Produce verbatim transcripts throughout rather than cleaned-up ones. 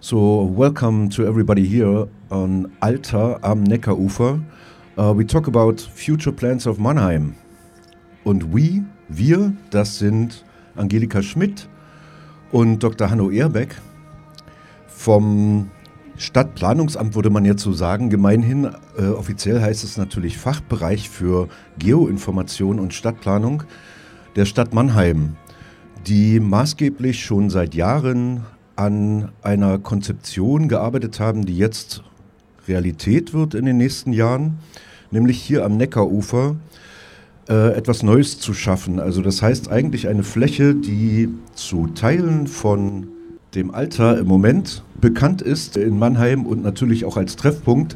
So, welcome to everybody here on Alter am Neckarufer. Uh, we talk about future plans of Mannheim. Und we, wir, das sind Angelika Schmidt und Doktor Hanno Ehrbeck. Vom Stadtplanungsamt würde man jetzt so sagen, gemeinhin, äh, offiziell heißt es natürlich Fachbereich für Geoinformation und Stadtplanung der Stadt Mannheim, die maßgeblich schon seit Jahren an einer Konzeption gearbeitet haben, die jetzt Realität wird in den nächsten Jahren, nämlich hier am Neckarufer äh, etwas Neues zu schaffen. Also das heißt eigentlich eine Fläche, die zu Teilen von dem Alter im Moment bekannt ist in Mannheim und natürlich auch als Treffpunkt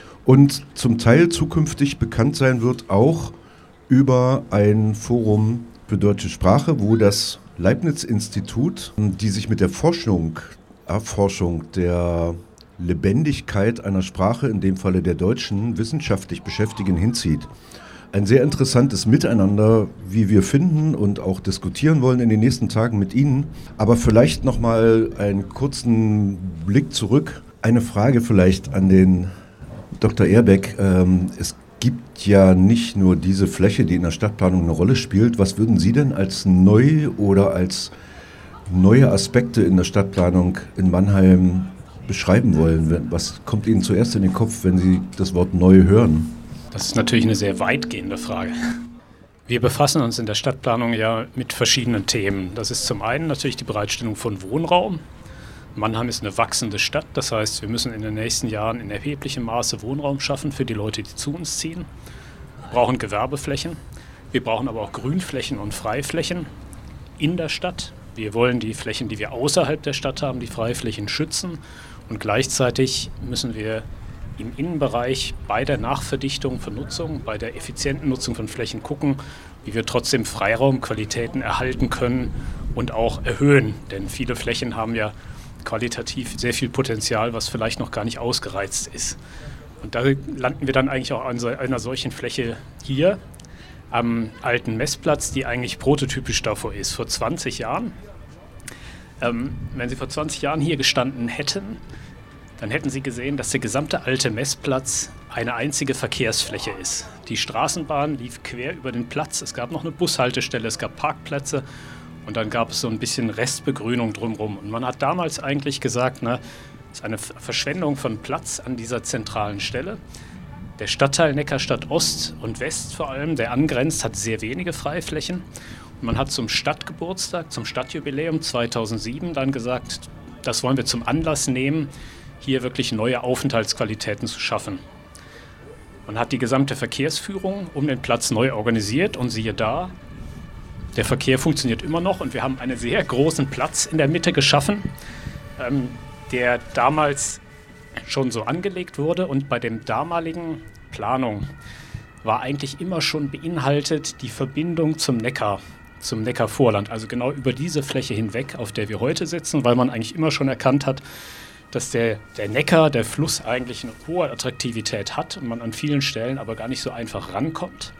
und zum Teil zukünftig bekannt sein wird auch über ein Forum für deutsche Sprache, wo das Leibniz-Institut, die sich mit der Forschung, Erforschung der Lebendigkeit einer Sprache, in dem Falle der Deutschen, wissenschaftlich beschäftigen, hinzieht. Ein sehr interessantes Miteinander, wie wir finden und auch diskutieren wollen in den nächsten Tagen mit Ihnen. Aber vielleicht nochmal einen kurzen Blick zurück. Eine Frage vielleicht an den Doktor Ehrbeck. Ähm, es gibt ja nicht nur diese Fläche, die in der Stadtplanung eine Rolle spielt. Was würden Sie denn als neu oder als neue Aspekte in der Stadtplanung in Mannheim beschreiben wollen? Was kommt Ihnen zuerst in den Kopf, wenn Sie das Wort neu hören? Das ist natürlich eine sehr weitgehende Frage. Wir befassen uns in der Stadtplanung ja mit verschiedenen Themen. Das ist zum einen natürlich die Bereitstellung von Wohnraum. Mannheim ist eine wachsende Stadt, das heißt, wir müssen in den nächsten Jahren in erheblichem Maße Wohnraum schaffen für die Leute, die zu uns ziehen. Wir brauchen Gewerbeflächen, wir brauchen aber auch Grünflächen und Freiflächen in der Stadt. Wir wollen die Flächen, die wir außerhalb der Stadt haben, die Freiflächen schützen und gleichzeitig müssen wir im Innenbereich bei der Nachverdichtung von Nutzung, bei der effizienten Nutzung von Flächen gucken, wie wir trotzdem Freiraumqualitäten erhalten können und auch erhöhen. Denn viele Flächen haben ja qualitativ sehr viel Potenzial, was vielleicht noch gar nicht ausgereizt ist. Und da landen wir dann eigentlich auch an so einer solchen Fläche hier am alten Messplatz, die eigentlich prototypisch davor ist. Vor zwanzig Jahren, ähm, wenn Sie vor zwanzig Jahren hier gestanden hätten, dann hätten Sie gesehen, dass der gesamte alte Messplatz eine einzige Verkehrsfläche ist. Die Straßenbahn lief quer über den Platz, es gab noch eine Bushaltestelle, es gab Parkplätze und dann gab es so ein bisschen Restbegrünung drumherum. Und man hat damals eigentlich gesagt, na, das ist eine Verschwendung von Platz an dieser zentralen Stelle. Der Stadtteil Neckarstadt Ost und West vor allem, der angrenzt, hat sehr wenige Freiflächen. Und man hat zum Stadtgeburtstag, zum Stadtjubiläum zweitausendsieben dann gesagt, das wollen wir zum Anlass nehmen, hier wirklich neue Aufenthaltsqualitäten zu schaffen. Man hat die gesamte Verkehrsführung um den Platz neu organisiert und siehe da, der Verkehr funktioniert immer noch und wir haben einen sehr großen Platz in der Mitte geschaffen, ähm, der damals schon so angelegt wurde und bei der damaligen Planung war eigentlich immer schon beinhaltet die Verbindung zum Neckar, zum Neckarvorland, also genau über diese Fläche hinweg, auf der wir heute sitzen, weil man eigentlich immer schon erkannt hat, dass der, der Neckar, der Fluss eigentlich eine hohe Attraktivität hat und man an vielen Stellen aber gar nicht so einfach rankommt.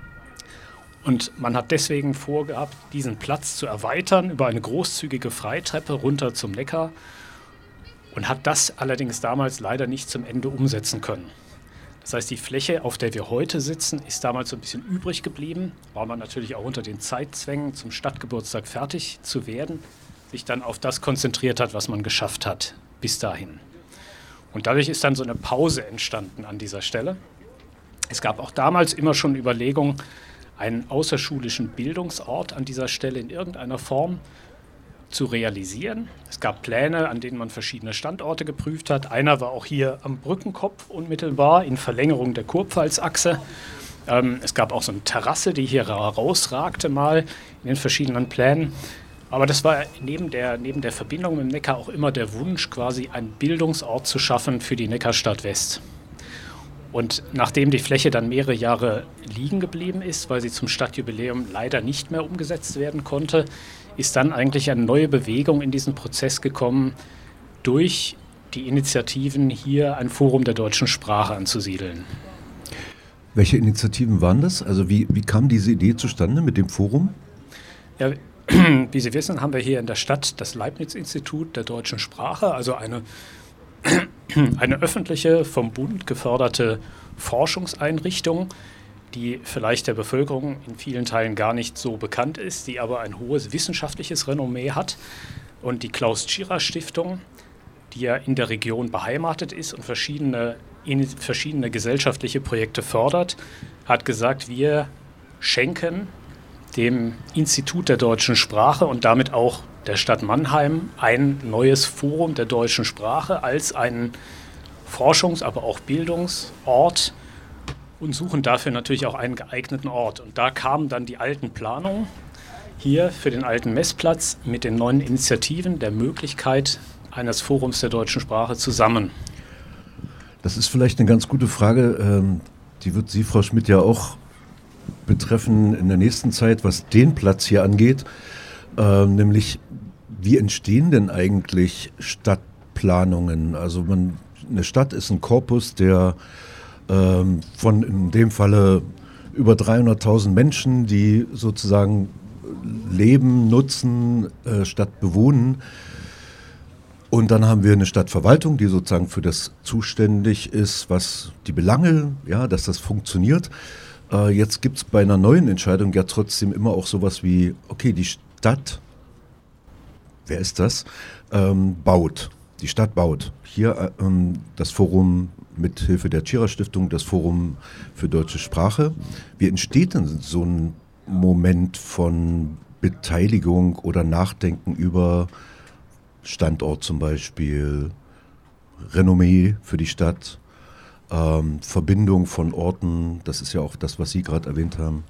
Und man hat deswegen vorgehabt, diesen Platz zu erweitern über eine großzügige Freitreppe runter zum Neckar und hat das allerdings damals leider nicht zum Ende umsetzen können. Das heißt, die Fläche, auf der wir heute sitzen, ist damals so ein bisschen übrig geblieben, weil man natürlich auch unter den Zeitzwängen zum Stadtgeburtstag fertig zu werden, sich dann auf das konzentriert hat, was man geschafft hat bis dahin. Und dadurch ist dann so eine Pause entstanden an dieser Stelle. Es gab auch damals immer schon Überlegungen, einen außerschulischen Bildungsort an dieser Stelle in irgendeiner Form zu realisieren. Es gab Pläne, an denen man verschiedene Standorte geprüft hat. Einer war auch hier am Brückenkopf unmittelbar in Verlängerung der Kurpfalzachse. Ähm, es gab auch so eine Terrasse, die hier rausragte mal in den verschiedenen Plänen. Aber das war neben der, neben der Verbindung mit dem Neckar auch immer der Wunsch, quasi einen Bildungsort zu schaffen für die Neckarstadt West. Und nachdem die Fläche dann mehrere Jahre liegen geblieben ist, weil sie zum Stadtjubiläum leider nicht mehr umgesetzt werden konnte, ist dann eigentlich eine neue Bewegung in diesen Prozess gekommen, durch die Initiativen hier ein Forum der deutschen Sprache anzusiedeln. Welche Initiativen waren das? Also wie, wie kam diese Idee zustande mit dem Forum? Ja, wie Sie wissen, haben wir hier in der Stadt das Leibniz-Institut der deutschen Sprache, also eine, eine öffentliche, vom Bund geförderte Forschungseinrichtung, die vielleicht der Bevölkerung in vielen Teilen gar nicht so bekannt ist, die aber ein hohes wissenschaftliches Renommee hat. Und die Klaus-Tschira-Stiftung, die ja in der Region beheimatet ist und verschiedene, in, verschiedene gesellschaftliche Projekte fördert, hat gesagt, wir schenken dem Institut der deutschen Sprache und damit auch der Stadt Mannheim ein neues Forum der deutschen Sprache als einen Forschungs-, aber auch Bildungsort und suchen dafür natürlich auch einen geeigneten Ort. Und da kamen dann die alten Planungen hier für den alten Messplatz mit den neuen Initiativen der Möglichkeit eines Forums der deutschen Sprache zusammen. Das ist vielleicht eine ganz gute Frage. Die wird Sie, Frau Schmidt, ja auch betreffen in der nächsten Zeit, was den Platz hier angeht. Nämlich, wie entstehen denn eigentlich Stadtplanungen? Also man, eine Stadt ist ein Korpus, der ähm, von in dem Falle über dreihunderttausend Menschen, die sozusagen leben, nutzen, äh, Stadt bewohnen. Und dann haben wir eine Stadtverwaltung, die sozusagen für das zuständig ist, was die Belange, ja, dass das funktioniert. Äh, jetzt gibt es bei einer neuen Entscheidung ja trotzdem immer auch sowas wie, okay, die Stadt, wer ist das, ähm, baut. Die Stadt baut. Hier ähm, das Forum mit Hilfe der Tschira-Stiftung, das Forum für deutsche Sprache. Wie entsteht denn so ein Moment von Beteiligung oder Nachdenken über Standort zum Beispiel, Renommee für die Stadt, ähm, Verbindung von Orten, das ist ja auch das, was Sie gerade erwähnt haben.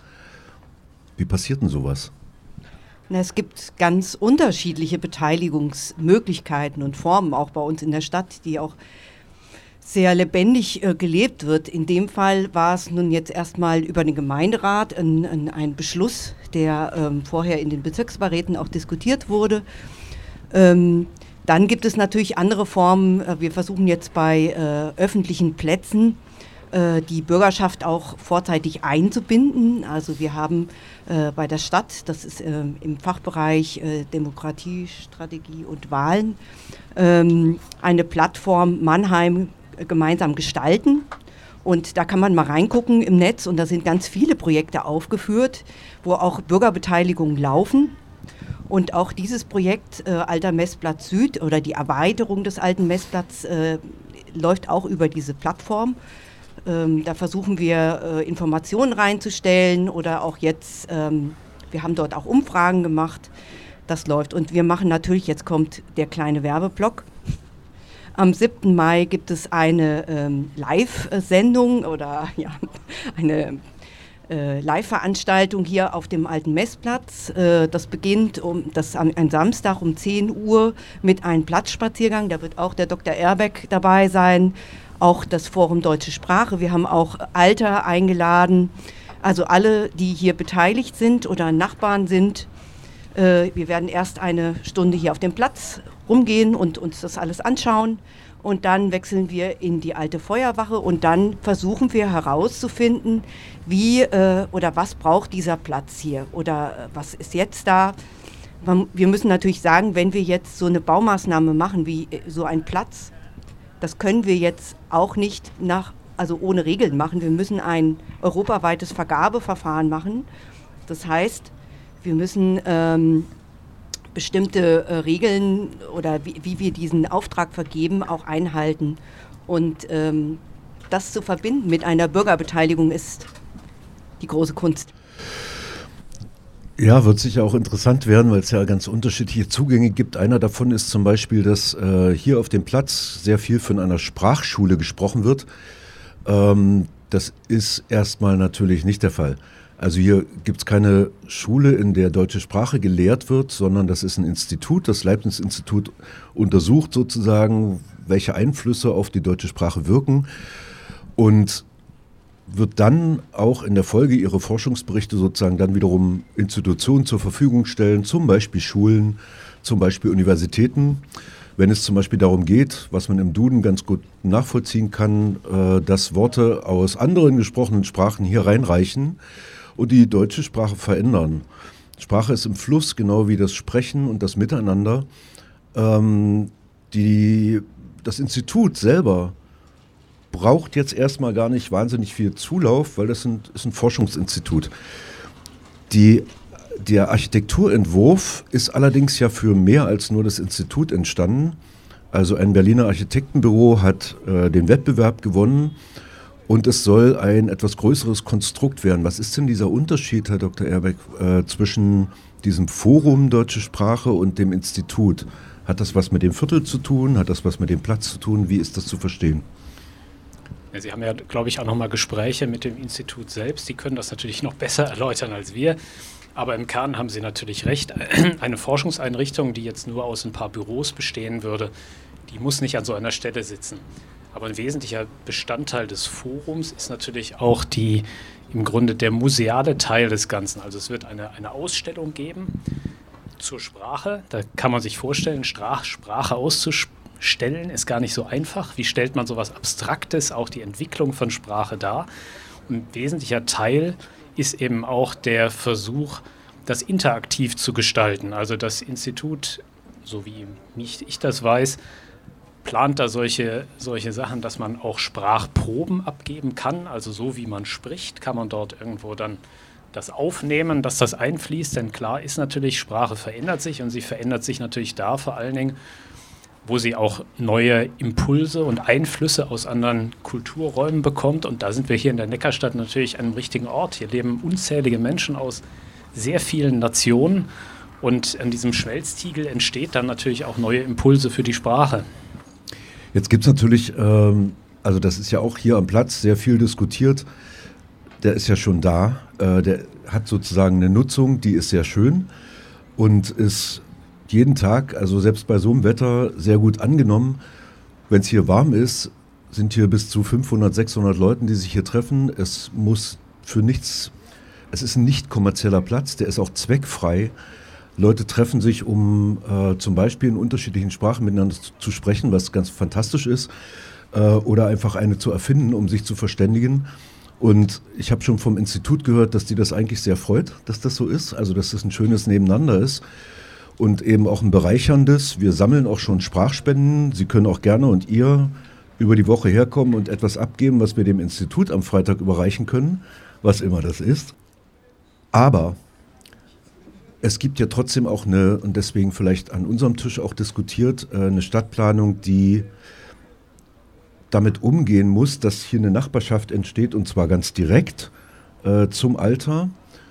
Wie passiert denn sowas? Na, es gibt ganz unterschiedliche Beteiligungsmöglichkeiten und Formen, auch bei uns in der Stadt, die auch sehr lebendig äh, gelebt wird. In dem Fall war es nun jetzt erstmal über den Gemeinderat ein, ein, ein Beschluss, der ähm, vorher in den Bezirksbeiräten auch diskutiert wurde. Ähm, dann gibt es natürlich andere Formen. Wir versuchen jetzt bei äh, öffentlichen Plätzen äh, die Bürgerschaft auch vorzeitig einzubinden. Also wir haben äh, bei der Stadt, das ist äh, im Fachbereich äh, Demokratiestrategie und Wahlen, ähm, eine Plattform Mannheim gemeinsam gestalten. Und da kann man mal reingucken im Netz und da sind ganz viele Projekte aufgeführt, wo auch Bürgerbeteiligungen laufen. Und auch dieses Projekt äh, Alter Messplatz Süd oder die Erweiterung des alten Messplatzes äh, läuft auch über diese Plattform. Ähm, da versuchen wir äh, Informationen reinzustellen oder auch jetzt, ähm, wir haben dort auch Umfragen gemacht, das läuft. Und wir machen natürlich, jetzt kommt der kleine Werbeblock. Am siebten Mai gibt es eine ähm, Live-Sendung oder ja, eine äh, Live-Veranstaltung hier auf dem alten Messplatz. Äh, das beginnt um, das am, ein Samstag um zehn Uhr mit einem Platzspaziergang. Da wird auch der Doktor Erbeck dabei sein, auch das Forum Deutsche Sprache. Wir haben auch Alter eingeladen, also alle, die hier beteiligt sind oder Nachbarn sind. Äh, wir werden erst eine Stunde hier auf dem Platz rumgehen und uns das alles anschauen und dann wechseln wir in die alte Feuerwache und dann versuchen wir herauszufinden, wie äh, oder was braucht dieser Platz hier oder äh, was ist jetzt da. Man, wir müssen natürlich sagen, wenn wir jetzt so eine Baumaßnahme machen wie äh, so ein Platz, das können wir jetzt auch nicht nach, also ohne Regeln machen. Wir müssen ein europaweites Vergabeverfahren machen. Das heißt, wir müssen ähm, bestimmte äh, Regeln oder wie, wie wir diesen Auftrag vergeben, auch einhalten. Und ähm, das zu verbinden mit einer Bürgerbeteiligung ist die große Kunst. Ja, wird sicher auch interessant werden, weil es ja ganz unterschiedliche Zugänge gibt. Einer davon ist zum Beispiel, dass äh, hier auf dem Platz sehr viel von einer Sprachschule gesprochen wird. Ähm, das ist erstmal natürlich nicht der Fall. Also hier gibt es keine Schule, in der deutsche Sprache gelehrt wird, sondern das ist ein Institut, das Leibniz-Institut untersucht sozusagen, welche Einflüsse auf die deutsche Sprache wirken und wird dann auch in der Folge ihre Forschungsberichte sozusagen dann wiederum Institutionen zur Verfügung stellen, zum Beispiel Schulen, zum Beispiel Universitäten. Wenn es zum Beispiel darum geht, was man im Duden ganz gut nachvollziehen kann, äh, dass Worte aus anderen gesprochenen Sprachen hier reinreichen und die deutsche Sprache verändern. Sprache ist im Fluss, genau wie das Sprechen und das Miteinander. Ähm, die, das Institut selber braucht jetzt erstmal gar nicht wahnsinnig viel Zulauf, weil das sind, ist ein Forschungsinstitut. Die, der Architekturentwurf ist allerdings ja für mehr als nur das Institut entstanden. Also ein Berliner Architektenbüro hat äh, den Wettbewerb gewonnen und es soll ein etwas größeres Konstrukt werden. Was ist denn dieser Unterschied, Herr Doktor Ehrbeck, äh, zwischen diesem Forum Deutsche Sprache und dem Institut? Hat das was mit dem Viertel zu tun? Hat das was mit dem Platz zu tun? Wie ist das zu verstehen? Ja, Sie haben ja, glaube ich, auch nochmal Gespräche mit dem Institut selbst. Die können das natürlich noch besser erläutern als wir. Aber im Kern haben Sie natürlich recht. Eine Forschungseinrichtung, die jetzt nur aus ein paar Büros bestehen würde, die muss nicht an so einer Stelle sitzen. Aber ein wesentlicher Bestandteil des Forums ist natürlich auch die, im Grunde der museale Teil des Ganzen. Also es wird eine, eine Ausstellung geben zur Sprache. Da kann man sich vorstellen, Sprach, Sprache auszustellen ist gar nicht so einfach. Wie stellt man sowas Abstraktes, auch die Entwicklung von Sprache dar? Und ein wesentlicher Teil ist eben auch der Versuch, das interaktiv zu gestalten. Also das Institut, so wie ich, ich das weiß, plant da solche, solche Sachen, dass man auch Sprachproben abgeben kann. Also so wie man spricht, kann man dort irgendwo dann das aufnehmen, dass das einfließt. Denn klar ist natürlich, Sprache verändert sich und sie verändert sich natürlich da vor allen Dingen, wo sie auch neue Impulse und Einflüsse aus anderen Kulturräumen bekommt. Und da sind wir hier in der Neckarstadt natürlich an einem richtigen Ort. Hier leben unzählige Menschen aus sehr vielen Nationen. Und an diesem Schmelztiegel entsteht dann natürlich auch neue Impulse für die Sprache. Jetzt gibt es natürlich, ähm, also das ist ja auch hier am Platz sehr viel diskutiert. Der ist ja schon da. Äh, der hat sozusagen eine Nutzung, die ist sehr schön und ist jeden Tag, also selbst bei so einem Wetter, sehr gut angenommen. Wenn es hier warm ist, sind hier bis zu fünfhundert, sechshundert Leuten, die sich hier treffen. Es muss für nichts, es ist ein nicht kommerzieller Platz, der ist auch zweckfrei. Leute treffen sich, um äh, zum Beispiel in unterschiedlichen Sprachen miteinander zu, zu sprechen, was ganz fantastisch ist, äh, oder einfach eine zu erfinden, um sich zu verständigen. Und ich habe schon vom Institut gehört, dass die das eigentlich sehr freut, dass das so ist, also dass das ein schönes Nebeneinander ist. Und eben auch ein bereicherndes. Wir sammeln auch schon Sprachspenden. Sie können auch gerne und ihr über die Woche herkommen und etwas abgeben, was wir dem Institut am Freitag überreichen können, was immer das ist. Aber es gibt ja trotzdem auch eine, und deswegen vielleicht an unserem Tisch auch diskutiert, eine Stadtplanung, die damit umgehen muss, dass hier eine Nachbarschaft entsteht, und zwar ganz direkt äh, zum Alter.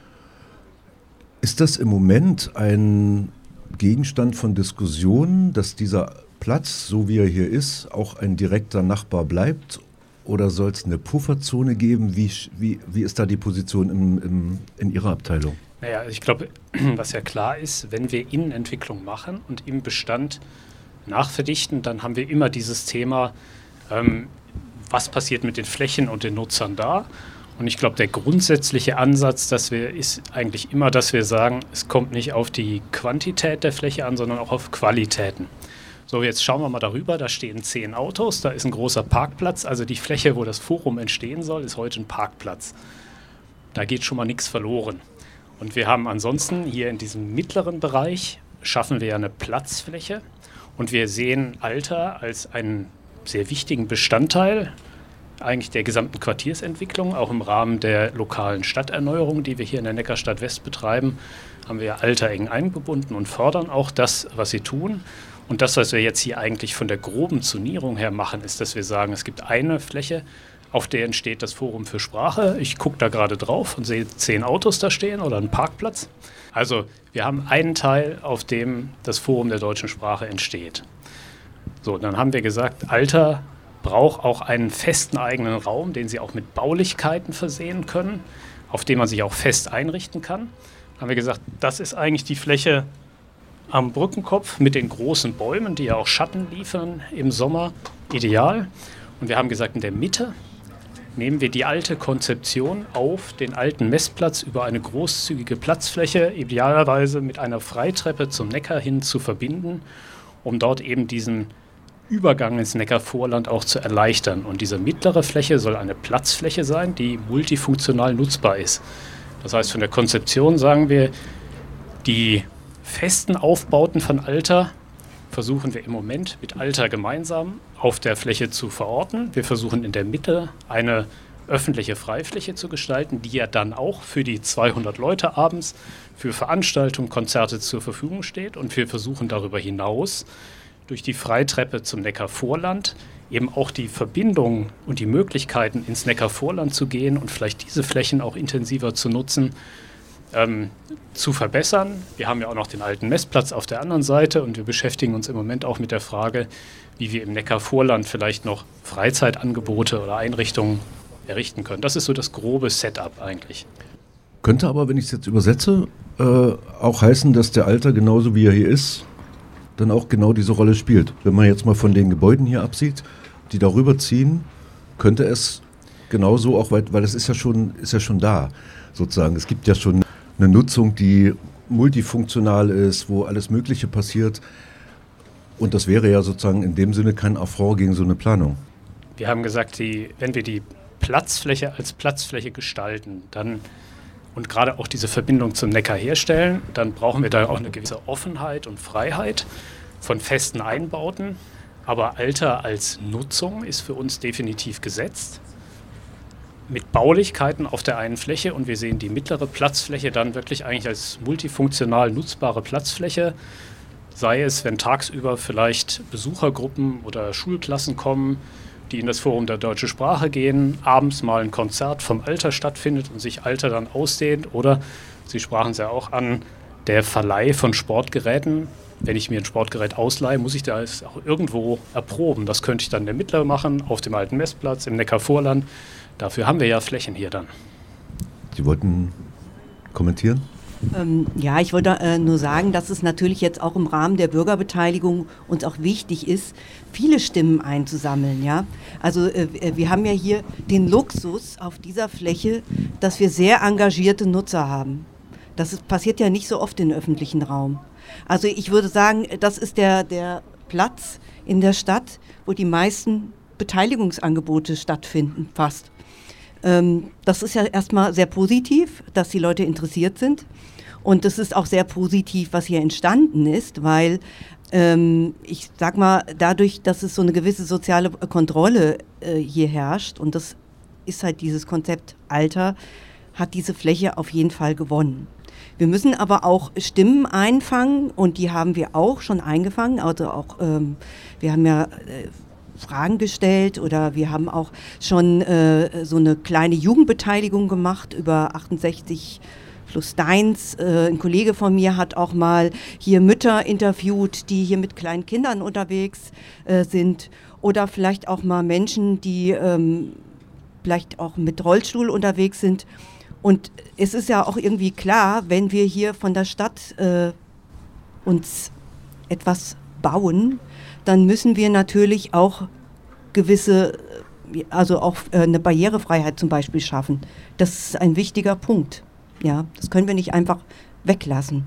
Ist das im Moment ein Gegenstand von Diskussionen, dass dieser Platz, so wie er hier ist, auch ein direkter Nachbar bleibt? Oder soll es eine Pufferzone geben? Wie, wie, wie ist da die Position im, im, in Ihrer Abteilung? Naja, ich glaube, was ja klar ist, wenn wir Innenentwicklung machen und im Bestand nachverdichten, dann haben wir immer dieses Thema, ähm, was passiert mit den Flächen und den Nutzern da? Und ich glaube, der grundsätzliche Ansatz, dass wir, ist eigentlich immer, dass wir sagen, es kommt nicht auf die Quantität der Fläche an, sondern auch auf Qualitäten. So, jetzt schauen wir mal darüber, da stehen zehn Autos, da ist ein großer Parkplatz, also die Fläche, wo das Forum entstehen soll, ist heute ein Parkplatz. Da geht schon mal nichts verloren. Und wir haben ansonsten hier in diesem mittleren Bereich, schaffen wir ja eine Platzfläche und wir sehen Alter als einen sehr wichtigen Bestandteil eigentlich der gesamten Quartiersentwicklung, auch im Rahmen der lokalen Stadterneuerung, die wir hier in der Neckarstadt West betreiben, haben wir Alter eng eingebunden und fördern auch das, was sie tun. Und das, was wir jetzt hier eigentlich von der groben Zonierung her machen, ist, dass wir sagen, es gibt eine Fläche, auf der entsteht das Forum für Sprache. Ich gucke da gerade drauf und sehe zehn Autos da stehen oder einen Parkplatz. Also wir haben einen Teil, auf dem das Forum der deutschen Sprache entsteht. So, dann haben wir gesagt, Alter braucht auch einen festen eigenen Raum, den sie auch mit Baulichkeiten versehen können, auf dem man sich auch fest einrichten kann. Haben wir gesagt, das ist eigentlich die Fläche am Brückenkopf mit den großen Bäumen, die ja auch Schatten liefern im Sommer, ideal. Und wir haben gesagt, in der Mitte nehmen wir die alte Konzeption auf, den alten Messplatz über eine großzügige Platzfläche, idealerweise mit einer Freitreppe zum Neckar hin zu verbinden, um dort eben diesen Übergang ins Neckarvorland auch zu erleichtern. Und diese mittlere Fläche soll eine Platzfläche sein, die multifunktional nutzbar ist. Das heißt, von der Konzeption sagen wir, Die festen Aufbauten von Alter versuchen wir im Moment mit Alter gemeinsam auf der Fläche zu verorten. Wir versuchen in der Mitte eine öffentliche Freifläche zu gestalten, die ja dann auch für die zweihundert Leute abends für Veranstaltungen, Konzerte zur Verfügung steht. Und wir versuchen darüber hinaus durch die Freitreppe zum Neckarvorland eben auch die Verbindung und die Möglichkeiten ins Neckarvorland zu gehen und vielleicht diese Flächen auch intensiver zu nutzen, ähm, zu verbessern. Wir haben ja auch noch den alten Messplatz auf der anderen Seite und wir beschäftigen uns im Moment auch mit der Frage, wie wir im Neckarvorland vielleicht noch Freizeitangebote oder Einrichtungen errichten können. Das ist so das grobe Setup eigentlich. Könnte aber, wenn ich es jetzt übersetze, äh, auch heißen, dass der Alter genauso wie er hier ist, dann auch genau diese Rolle spielt. Wenn man jetzt mal von den Gebäuden hier absieht, die darüber ziehen, könnte es genauso auch, weil, weil es ist ja schon, ist ja schon da, sozusagen. Es gibt ja schon eine Nutzung, die multifunktional ist, wo alles Mögliche passiert. Und das wäre ja sozusagen in dem Sinne kein Affront gegen so eine Planung. Wir haben gesagt, die, wenn wir die Platzfläche als Platzfläche gestalten, dann und gerade auch diese Verbindung zum Neckar herstellen, dann brauchen wir da auch eine gewisse Offenheit und Freiheit von festen Einbauten. Aber Alter als Nutzung ist für uns definitiv gesetzt. Mit Baulichkeiten auf der einen Fläche und wir sehen die mittlere Platzfläche dann wirklich eigentlich als multifunktional nutzbare Platzfläche. Sei es, wenn tagsüber vielleicht Besuchergruppen oder Schulklassen kommen, die in das Forum der Deutschen Sprache gehen, abends mal ein Konzert vom Alter stattfindet und sich Alter dann ausdehnt. Oder, Sie sprachen es ja auch an, der Verleih von Sportgeräten. Wenn ich mir ein Sportgerät ausleihe, muss ich das auch irgendwo erproben. Das könnte ich dann in der Mitte machen, auf dem alten Messplatz, im Neckarvorland. Dafür haben wir ja Flächen hier dann. Sie wollten kommentieren? Ähm, ja, ich wollte äh, nur sagen, dass es natürlich jetzt auch im Rahmen der Bürgerbeteiligung uns auch wichtig ist, viele Stimmen einzusammeln. Ja? Also äh, wir haben ja hier den Luxus auf dieser Fläche, dass wir sehr engagierte Nutzer haben. Das ist, passiert ja nicht so oft im öffentlichen Raum. Also ich würde sagen, das ist der, der Platz in der Stadt, wo die meisten Beteiligungsangebote stattfinden, fast. Ähm, das ist ja erstmal sehr positiv, dass die Leute interessiert sind. Und das ist auch sehr positiv, was hier entstanden ist, weil ähm, ich sag mal, dadurch, dass es so eine gewisse soziale Kontrolle äh, hier herrscht, und das ist halt dieses Konzept Alter, hat diese Fläche auf jeden Fall gewonnen. Wir müssen aber auch Stimmen einfangen und die haben wir auch schon eingefangen. Also auch, ähm, wir haben ja äh, Fragen gestellt oder wir haben auch schon äh, so eine kleine Jugendbeteiligung gemacht über achtundsechzig plus Deins. Äh, ein Kollege von mir hat auch mal hier Mütter interviewt, die hier mit kleinen Kindern unterwegs äh, sind oder vielleicht auch mal Menschen, die ähm, vielleicht auch mit Rollstuhl unterwegs sind. Und es ist ja auch irgendwie klar, wenn wir hier von der Stadt äh, uns etwas bauen, dann müssen wir natürlich auch gewisse, also auch äh, eine Barrierefreiheit zum Beispiel schaffen. Das ist ein wichtiger Punkt. Ja, das können wir nicht einfach weglassen.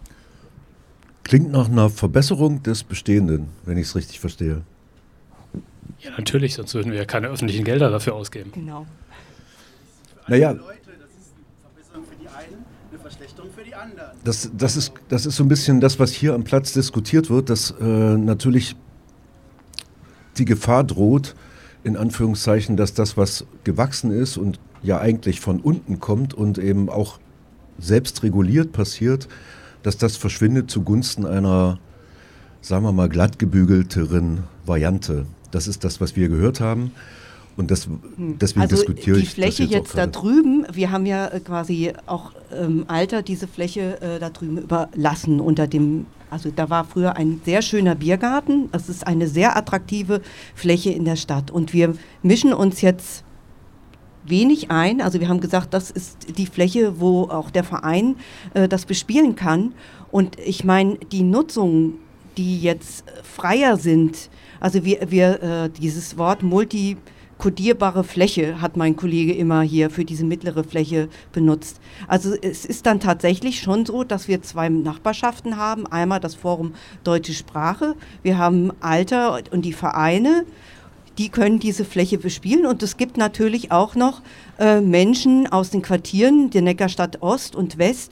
Klingt nach einer Verbesserung des Bestehenden, wenn ich es richtig verstehe. Ja, natürlich, sonst würden wir ja keine öffentlichen Gelder dafür ausgeben. Genau. Naja, für die einen, eine Verschlechterung für die anderen. Das, das, ist, das ist so ein bisschen das, was hier am Platz diskutiert wird, dass äh, natürlich die Gefahr droht, in Anführungszeichen, dass das, was gewachsen ist und ja eigentlich von unten kommt und eben auch selbst reguliert passiert, dass das verschwindet zugunsten einer, sagen wir mal, glattgebügelteren Variante. Das ist das, was wir gehört haben. Und das, deswegen also diskutiere die ich Fläche das jetzt, jetzt da drüben, wir haben ja äh, quasi auch ähm, Alter diese Fläche äh, da drüben überlassen unter dem, also da war früher ein sehr schöner Biergarten, das ist eine sehr attraktive Fläche in der Stadt und wir mischen uns jetzt wenig ein, also wir haben gesagt, das ist die Fläche, wo auch der Verein äh, das bespielen kann und ich meine, die Nutzungen, die jetzt freier sind, also wir, wir äh, dieses Wort Multi kodierbare Fläche hat mein Kollege immer hier für diese mittlere Fläche benutzt. Also es ist dann tatsächlich schon so, dass wir zwei Nachbarschaften haben. Einmal das Forum Deutsche Sprache, wir haben Alter und die Vereine, die können diese Fläche bespielen. Und es gibt natürlich auch noch äh, Menschen aus den Quartieren der Neckarstadt Ost und West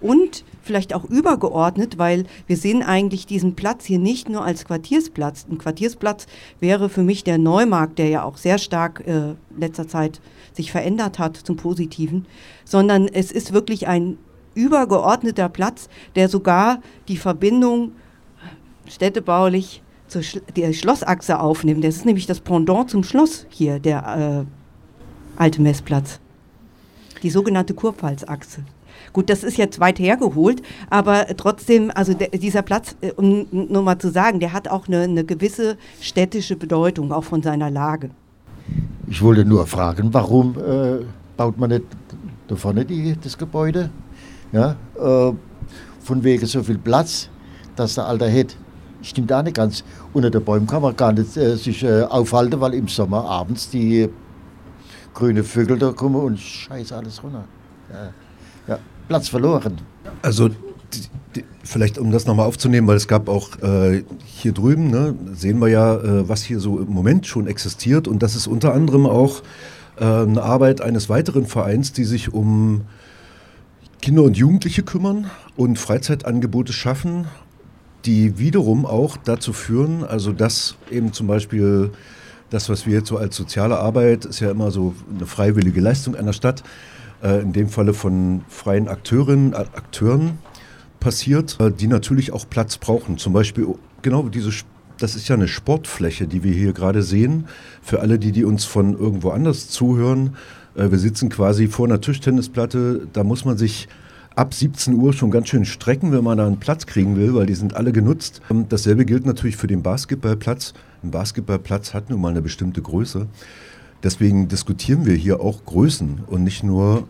Und vielleicht auch übergeordnet, weil wir sehen eigentlich diesen Platz hier nicht nur als Quartiersplatz. Ein Quartiersplatz wäre für mich der Neumarkt, der ja auch sehr stark äh, in letzter Zeit sich verändert hat zum Positiven, sondern es ist wirklich ein übergeordneter Platz, der sogar die Verbindung städtebaulich zur Sch- der Schlossachse aufnimmt. Das ist nämlich das Pendant zum Schloss hier, der äh, alte Messplatz. Die sogenannte Kurpfalzachse. Gut, das ist jetzt weit hergeholt, aber trotzdem, also der, dieser Platz, äh, um nur mal zu sagen, der hat auch eine, eine gewisse städtische Bedeutung, auch von seiner Lage. Ich wollte nur fragen, warum äh, baut man nicht da vorne die, das Gebäude? Ja, äh, von wegen so viel Platz, dass der Alter hat. Stimmt auch nicht ganz. Unter den Bäumen kann man gar nicht äh, sich äh, aufhalten, weil im Sommer abends die grünen Vögel da kommen und scheiß alles runter. Ja, ja, Platz verloren. Also die, die, vielleicht um das nochmal aufzunehmen, weil es gab auch äh, hier drüben, ne, sehen wir ja, äh, was hier so im Moment schon existiert, und das ist unter anderem auch äh, eine Arbeit eines weiteren Vereins, die sich um Kinder und Jugendliche kümmern und Freizeitangebote schaffen, die wiederum auch dazu führen, also dass eben zum Beispiel das, was wir jetzt so als soziale Arbeit, ist ja immer so eine freiwillige Leistung einer Stadt, äh, in dem Falle von freien Akteurinnen, Akteuren passiert, äh, die natürlich auch Platz brauchen. Zum Beispiel, genau diese, das ist ja eine Sportfläche, die wir hier gerade sehen, für alle, die, die uns von irgendwo anders zuhören. Äh, wir sitzen quasi vor einer Tischtennisplatte, da muss man sich ab siebzehn Uhr schon ganz schön strecken, wenn man da einen Platz kriegen will, weil die sind alle genutzt. Dasselbe gilt natürlich für den Basketballplatz. Ein Basketballplatz hat nun mal eine bestimmte Größe. Deswegen diskutieren wir hier auch Größen und nicht nur,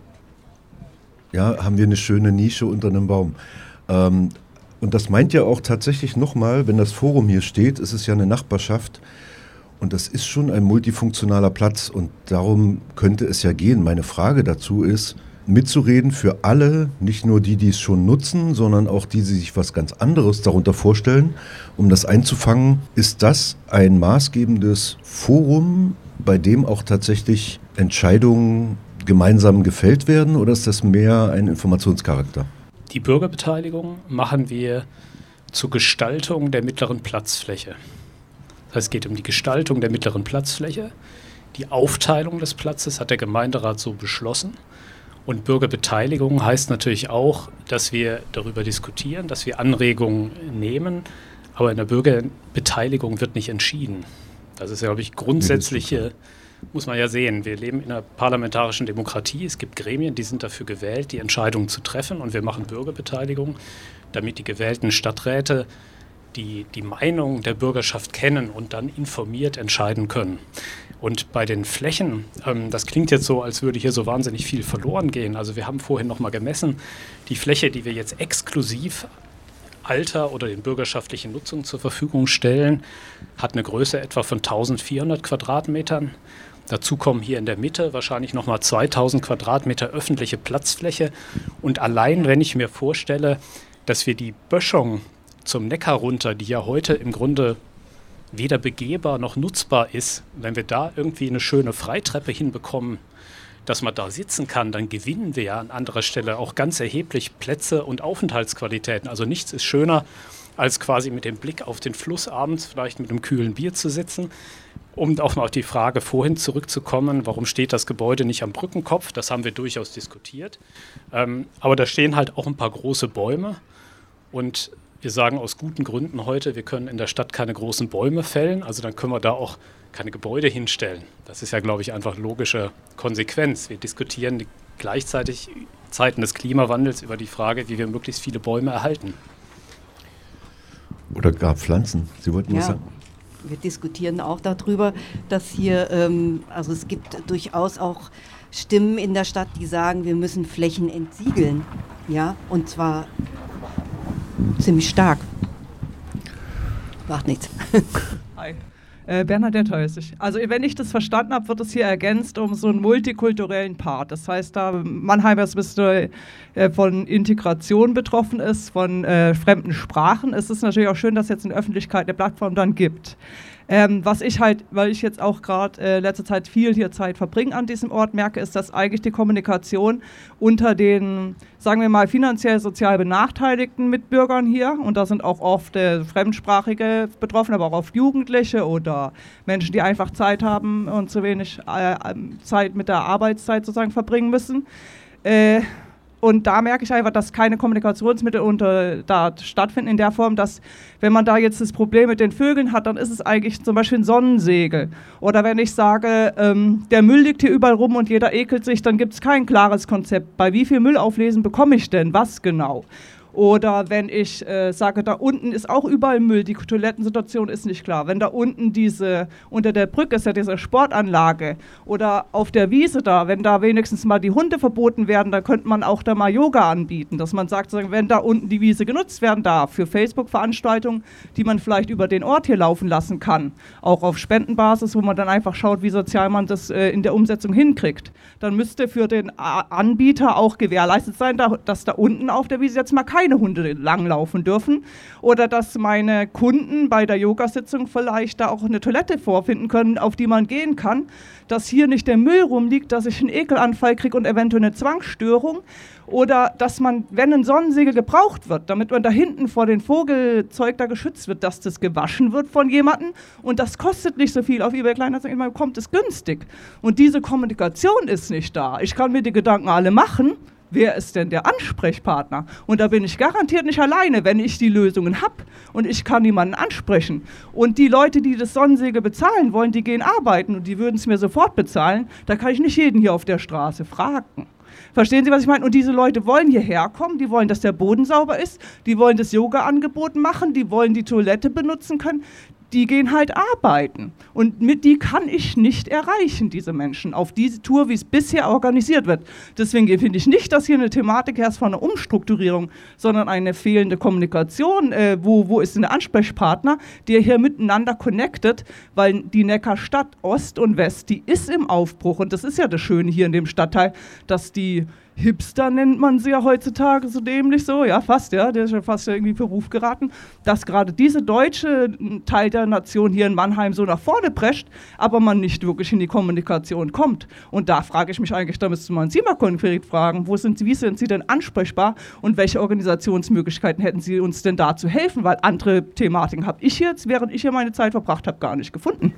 ja, haben wir eine schöne Nische unter einem Baum. Ähm, und das meint ja auch tatsächlich nochmal, wenn das Forum hier steht, ist es ja eine Nachbarschaft. Und das ist schon ein multifunktionaler Platz, und darum könnte es ja gehen. Meine Frage dazu ist, mitzureden für alle, nicht nur die, die es schon nutzen, sondern auch die, die sich was ganz anderes darunter vorstellen, um das einzufangen. Ist das ein maßgebendes Forum, bei dem auch tatsächlich Entscheidungen gemeinsam gefällt werden, oder ist das mehr ein Informationscharakter? Die Bürgerbeteiligung machen wir zur Gestaltung der mittleren Platzfläche. Das heißt, es geht um die Gestaltung der mittleren Platzfläche. Die Aufteilung des Platzes hat der Gemeinderat so beschlossen. Und Bürgerbeteiligung heißt natürlich auch, dass wir darüber diskutieren, dass wir Anregungen nehmen, aber in der Bürgerbeteiligung wird nicht entschieden. Das ist ja, glaube ich, grundsätzliche, muss man ja sehen. Wir leben in einer parlamentarischen Demokratie, es gibt Gremien, die sind dafür gewählt, die Entscheidungen zu treffen, und wir machen Bürgerbeteiligung, damit die gewählten Stadträte die, die Meinung der Bürgerschaft kennen und dann informiert entscheiden können. Und bei den Flächen, ähm, das klingt jetzt so, als würde hier so wahnsinnig viel verloren gehen. Also wir haben vorhin nochmal gemessen, die Fläche, die wir jetzt exklusiv Alter oder den bürgerschaftlichen Nutzungen zur Verfügung stellen, hat eine Größe etwa von eintausendvierhundert Quadratmetern. Dazu kommen hier in der Mitte wahrscheinlich nochmal zweitausend Quadratmeter öffentliche Platzfläche. Und allein, wenn ich mir vorstelle, dass wir die Böschung zum Neckar runter, die ja heute im Grunde weder begehbar noch nutzbar ist, wenn wir da irgendwie eine schöne Freitreppe hinbekommen, dass man da sitzen kann, dann gewinnen wir ja an anderer Stelle auch ganz erheblich Plätze und Aufenthaltsqualitäten. Also nichts ist schöner, als quasi mit dem Blick auf den Fluss abends vielleicht mit einem kühlen Bier zu sitzen. Um auch mal auf die Frage vorhin zurückzukommen, warum steht das Gebäude nicht am Brückenkopf? Das haben wir durchaus diskutiert. Ähm, aber da stehen halt auch ein paar große Bäume, und wir sagen aus guten Gründen heute, wir können in der Stadt keine großen Bäume fällen, also dann können wir da auch keine Gebäude hinstellen. Das ist ja, glaube ich, einfach logische Konsequenz. Wir diskutieren die gleichzeitig Zeiten des Klimawandels über die Frage, wie wir möglichst viele Bäume erhalten. Oder gar Pflanzen. Sie wollten was ja. sagen? Wir diskutieren auch darüber, dass hier, ähm, also es gibt durchaus auch Stimmen in der Stadt, die sagen, wir müssen Flächen entsiegeln, ja, und zwar ziemlich stark. Macht nichts. Hi. Äh, Bernadette heiße ich. Also wenn ich das verstanden habe, wird es hier ergänzt um so einen multikulturellen Part. Das heißt, da Mannheim ein bisschen äh, von Integration betroffen ist, von äh, fremden Sprachen, ist es natürlich auch schön, dass es jetzt in der Öffentlichkeit eine Plattform dann gibt. Ähm, was ich halt, weil ich jetzt auch gerade äh, letzte Zeit viel hier Zeit verbringe an diesem Ort, merke, ist, dass eigentlich die Kommunikation unter den, sagen wir mal, finanziell sozial benachteiligten Mitbürgern hier, und da sind auch oft äh, Fremdsprachige betroffen, aber auch oft Jugendliche oder Menschen, die einfach Zeit haben und zu wenig äh, Zeit mit der Arbeitszeit sozusagen verbringen müssen. Äh, Und da merke ich einfach, dass keine Kommunikationsmittel unter, da stattfinden in der Form, dass, wenn man da jetzt das Problem mit den Vögeln hat, dann ist es eigentlich zum Beispiel ein Sonnensegel. Oder wenn ich sage, ähm, der Müll liegt hier überall rum und jeder ekelt sich, dann gibt es kein klares Konzept. Bei wie viel Müllauflesen bekomme ich denn? Was genau? Oder wenn ich äh, sage, da unten ist auch überall Müll, die Toilettensituation ist nicht klar. Wenn da unten diese, unter der Brücke ist ja diese Sportanlage oder auf der Wiese da, wenn da wenigstens mal die Hunde verboten werden, dann könnte man auch da mal Yoga anbieten. Dass man sagt, wenn da unten die Wiese genutzt werden darf für Facebook-Veranstaltungen, die man vielleicht über den Ort hier laufen lassen kann, auch auf Spendenbasis, wo man dann einfach schaut, wie sozial man das äh, in der Umsetzung hinkriegt, dann müsste für den A- Anbieter auch gewährleistet sein, da, dass da unten auf der Wiese jetzt mal keine keine Hunde langlaufen dürfen oder dass meine Kunden bei der Yogasitzung vielleicht da auch eine Toilette vorfinden können, auf die man gehen kann, dass hier nicht der Müll rumliegt, dass ich einen Ekelanfall kriege und eventuell eine Zwangsstörung oder dass man, wenn ein Sonnensegel gebraucht wird, damit man da hinten vor den Vogelzeug da geschützt wird, dass das gewaschen wird von jemandem und das kostet nicht so viel. Auf eBay Kleinanzeigen man bekommt es günstig und diese Kommunikation ist nicht da. Ich kann mir die Gedanken alle machen, wer ist denn der Ansprechpartner? Und da bin ich garantiert nicht alleine, wenn ich die Lösungen habe und ich kann niemanden ansprechen. Und die Leute, die das Sonnensegel bezahlen wollen, die gehen arbeiten und die würden es mir sofort bezahlen. Da kann ich nicht jeden hier auf der Straße fragen. Verstehen Sie, was ich meine? Und diese Leute wollen hierher kommen, die wollen, dass der Boden sauber ist, die wollen das Yoga-Angebot machen, die wollen die Toilette benutzen können. Die gehen halt arbeiten und mit die kann ich nicht erreichen, diese Menschen, auf diese Tour, wie es bisher organisiert wird. Deswegen finde ich nicht, dass hier eine Thematik herrscht von einer Umstrukturierung, sondern eine fehlende Kommunikation. Äh, wo, wo ist denn der Ansprechpartner, der hier miteinander connectet, weil die Neckarstadt Ost und West, die ist im Aufbruch und das ist ja das Schöne hier in dem Stadtteil, dass die Hipster nennt man sie ja heutzutage so dämlich so, ja fast, ja, der ist ja fast irgendwie für Ruf geraten, dass gerade diese deutsche Teil der Nation hier in Mannheim so nach vorne prescht, aber man nicht wirklich in die Kommunikation kommt. Und da frage ich mich eigentlich, da müsste man Sie mal konkret fragen, wo sind Sie, wie sind Sie denn ansprechbar und welche Organisationsmöglichkeiten hätten Sie uns denn da zu helfen, weil andere Thematiken habe ich jetzt, während ich hier meine Zeit verbracht habe, gar nicht gefunden.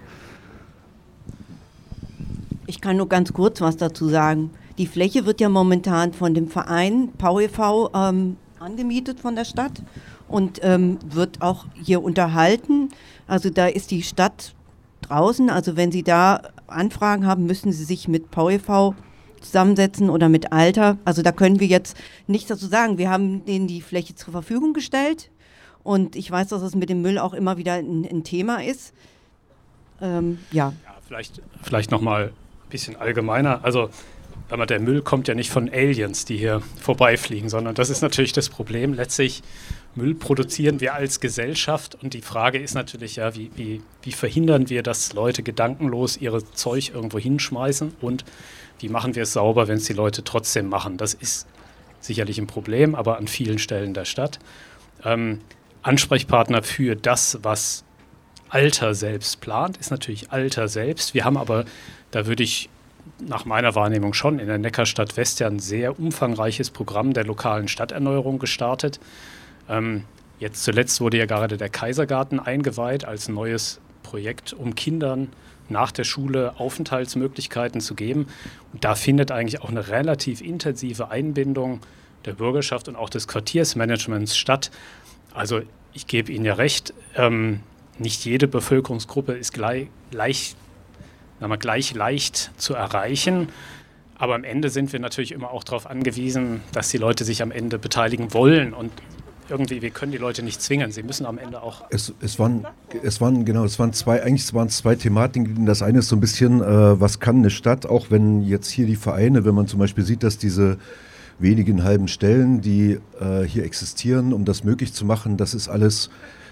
Ich kann nur ganz kurz was dazu sagen. Die Fläche wird ja momentan von dem Verein Pau e V ähm, angemietet von der Stadt und ähm, wird auch hier unterhalten. Also da ist die Stadt draußen. Also wenn Sie da Anfragen haben, müssen Sie sich mit Pau e V zusammensetzen oder mit Alter. Also da können wir jetzt nichts dazu sagen. Wir haben denen die Fläche zur Verfügung gestellt und ich weiß, dass es mit dem Müll auch immer wieder ein, ein Thema ist. Ähm, ja. ja. Vielleicht, vielleicht nochmal ein bisschen allgemeiner. Also aber der Müll kommt ja nicht von Aliens, die hier vorbeifliegen, sondern das ist natürlich das Problem. Letztlich Müll produzieren wir als Gesellschaft und die Frage ist natürlich ja, wie, wie, wie verhindern wir, dass Leute gedankenlos ihre Zeug irgendwo hinschmeißen und wie machen wir es sauber, wenn es die Leute trotzdem machen. Das ist sicherlich ein Problem, aber an vielen Stellen der Stadt. Ähm, Ansprechpartner für das, was Alter selbst plant, ist natürlich Alter selbst. Wir haben aber, da würde ich nach meiner Wahrnehmung schon in der Neckarstadt West ja ein sehr umfangreiches Programm der lokalen Stadterneuerung gestartet. Ähm, jetzt zuletzt wurde ja gerade der Kaisergarten eingeweiht als neues Projekt, um Kindern nach der Schule Aufenthaltsmöglichkeiten zu geben. Und da findet eigentlich auch eine relativ intensive Einbindung der Bürgerschaft und auch des Quartiersmanagements statt. Also ich gebe Ihnen ja recht, ähm, nicht jede Bevölkerungsgruppe ist gleich, gleich mal gleich leicht zu erreichen. Aber am Ende sind wir natürlich immer auch darauf angewiesen, dass die Leute sich am Ende beteiligen wollen. Und irgendwie, wir können die Leute nicht zwingen. Sie müssen am Ende auch... Es, es, waren, es waren, genau, es waren zwei, eigentlich waren es zwei Thematiken. Das eine ist so ein bisschen, äh, was kann eine Stadt, auch wenn jetzt hier die Vereine, wenn man zum Beispiel sieht, dass diese wenigen halben Stellen, die äh, hier existieren, um das möglich zu machen, das ist alles...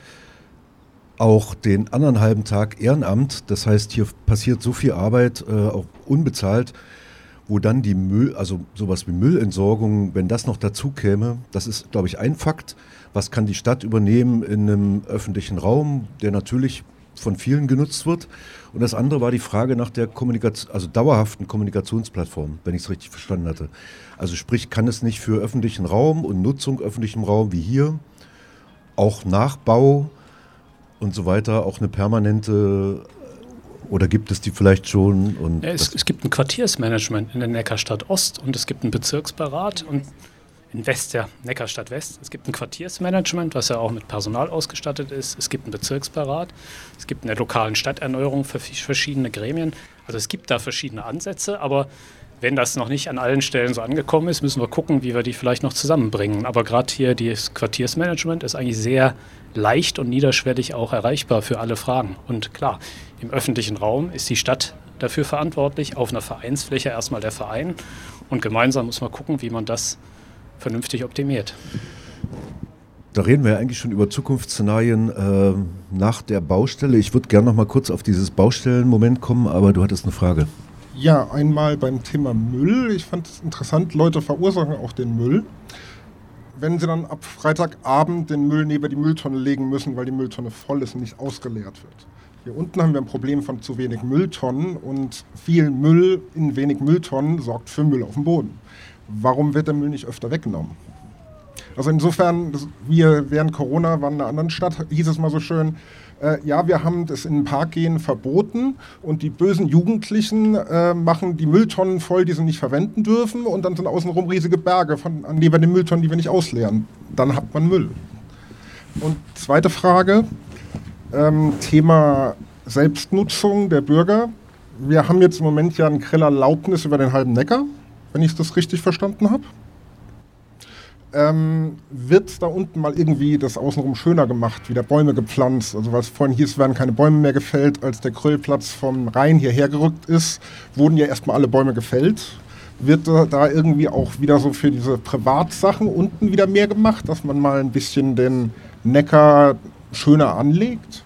auch den anderen halben Tag Ehrenamt, das heißt, hier passiert so viel Arbeit, äh, auch unbezahlt, wo dann die Müll, also sowas wie Müllentsorgung, wenn das noch dazu käme, das ist, glaube ich, ein Fakt. Was kann die Stadt übernehmen in einem öffentlichen Raum, der natürlich von vielen genutzt wird. Und das andere war die Frage nach der Kommunikation, also dauerhaften Kommunikationsplattform, wenn ich es richtig verstanden hatte. Also sprich, kann es nicht für öffentlichen Raum und Nutzung öffentlichem Raum wie hier, auch Nachbau und so weiter, auch eine permanente, oder gibt es die vielleicht schon? Und ja, es, es gibt ein Quartiersmanagement in der Neckarstadt Ost und es gibt einen Bezirksberat und in West, ja, Neckarstadt West. Es gibt ein Quartiersmanagement, was ja auch mit Personal ausgestattet ist. Es gibt einen Bezirksberat. Es gibt eine lokalen Stadterneuerung für verschiedene Gremien. Also es gibt da verschiedene Ansätze, aber wenn das noch nicht an allen Stellen so angekommen ist, müssen wir gucken, wie wir die vielleicht noch zusammenbringen. Aber gerade hier das Quartiersmanagement ist eigentlich sehr leicht und niederschwellig auch erreichbar für alle Fragen. Und klar, im öffentlichen Raum ist die Stadt dafür verantwortlich, auf einer Vereinsfläche erstmal der Verein. Und gemeinsam muss man gucken, wie man das vernünftig optimiert. Da reden wir ja eigentlich schon über Zukunftsszenarien äh, nach der Baustelle. Ich würde gerne noch mal kurz auf dieses Baustellenmoment kommen, aber du hattest eine Frage. Ja, einmal beim Thema Müll. Ich fand es interessant, Leute verursachen auch den Müll. Wenn sie dann ab Freitagabend den Müll neben die Mülltonne legen müssen, weil die Mülltonne voll ist und nicht ausgeleert wird. Hier unten haben wir ein Problem von zu wenig Mülltonnen und viel Müll in wenig Mülltonnen sorgt für Müll auf dem Boden. Warum wird der Müll nicht öfter weggenommen? Also insofern, wir während Corona waren in einer anderen Stadt, hieß es mal so schön, äh, ja, wir haben das in den Park gehen verboten und die bösen Jugendlichen äh, machen die Mülltonnen voll, die sie nicht verwenden dürfen und dann sind außenrum riesige Berge von, neben den Mülltonnen, die wir nicht ausleeren. Dann hat man Müll. Und zweite Frage, ähm, Thema Selbstnutzung der Bürger. Wir haben jetzt im Moment ja ein Grillerlaubnis über den halben Neckar, wenn ich das richtig verstanden habe. Ähm, wird da unten mal irgendwie das außenrum schöner gemacht, wieder Bäume gepflanzt? Also was vorhin hieß, werden keine Bäume mehr gefällt. Als der Grillplatz vom Rhein hierher gerückt ist, wurden ja erstmal alle Bäume gefällt. Wird da, da irgendwie auch wieder so für diese Privatsachen unten wieder mehr gemacht, dass man mal ein bisschen den Neckar schöner anlegt?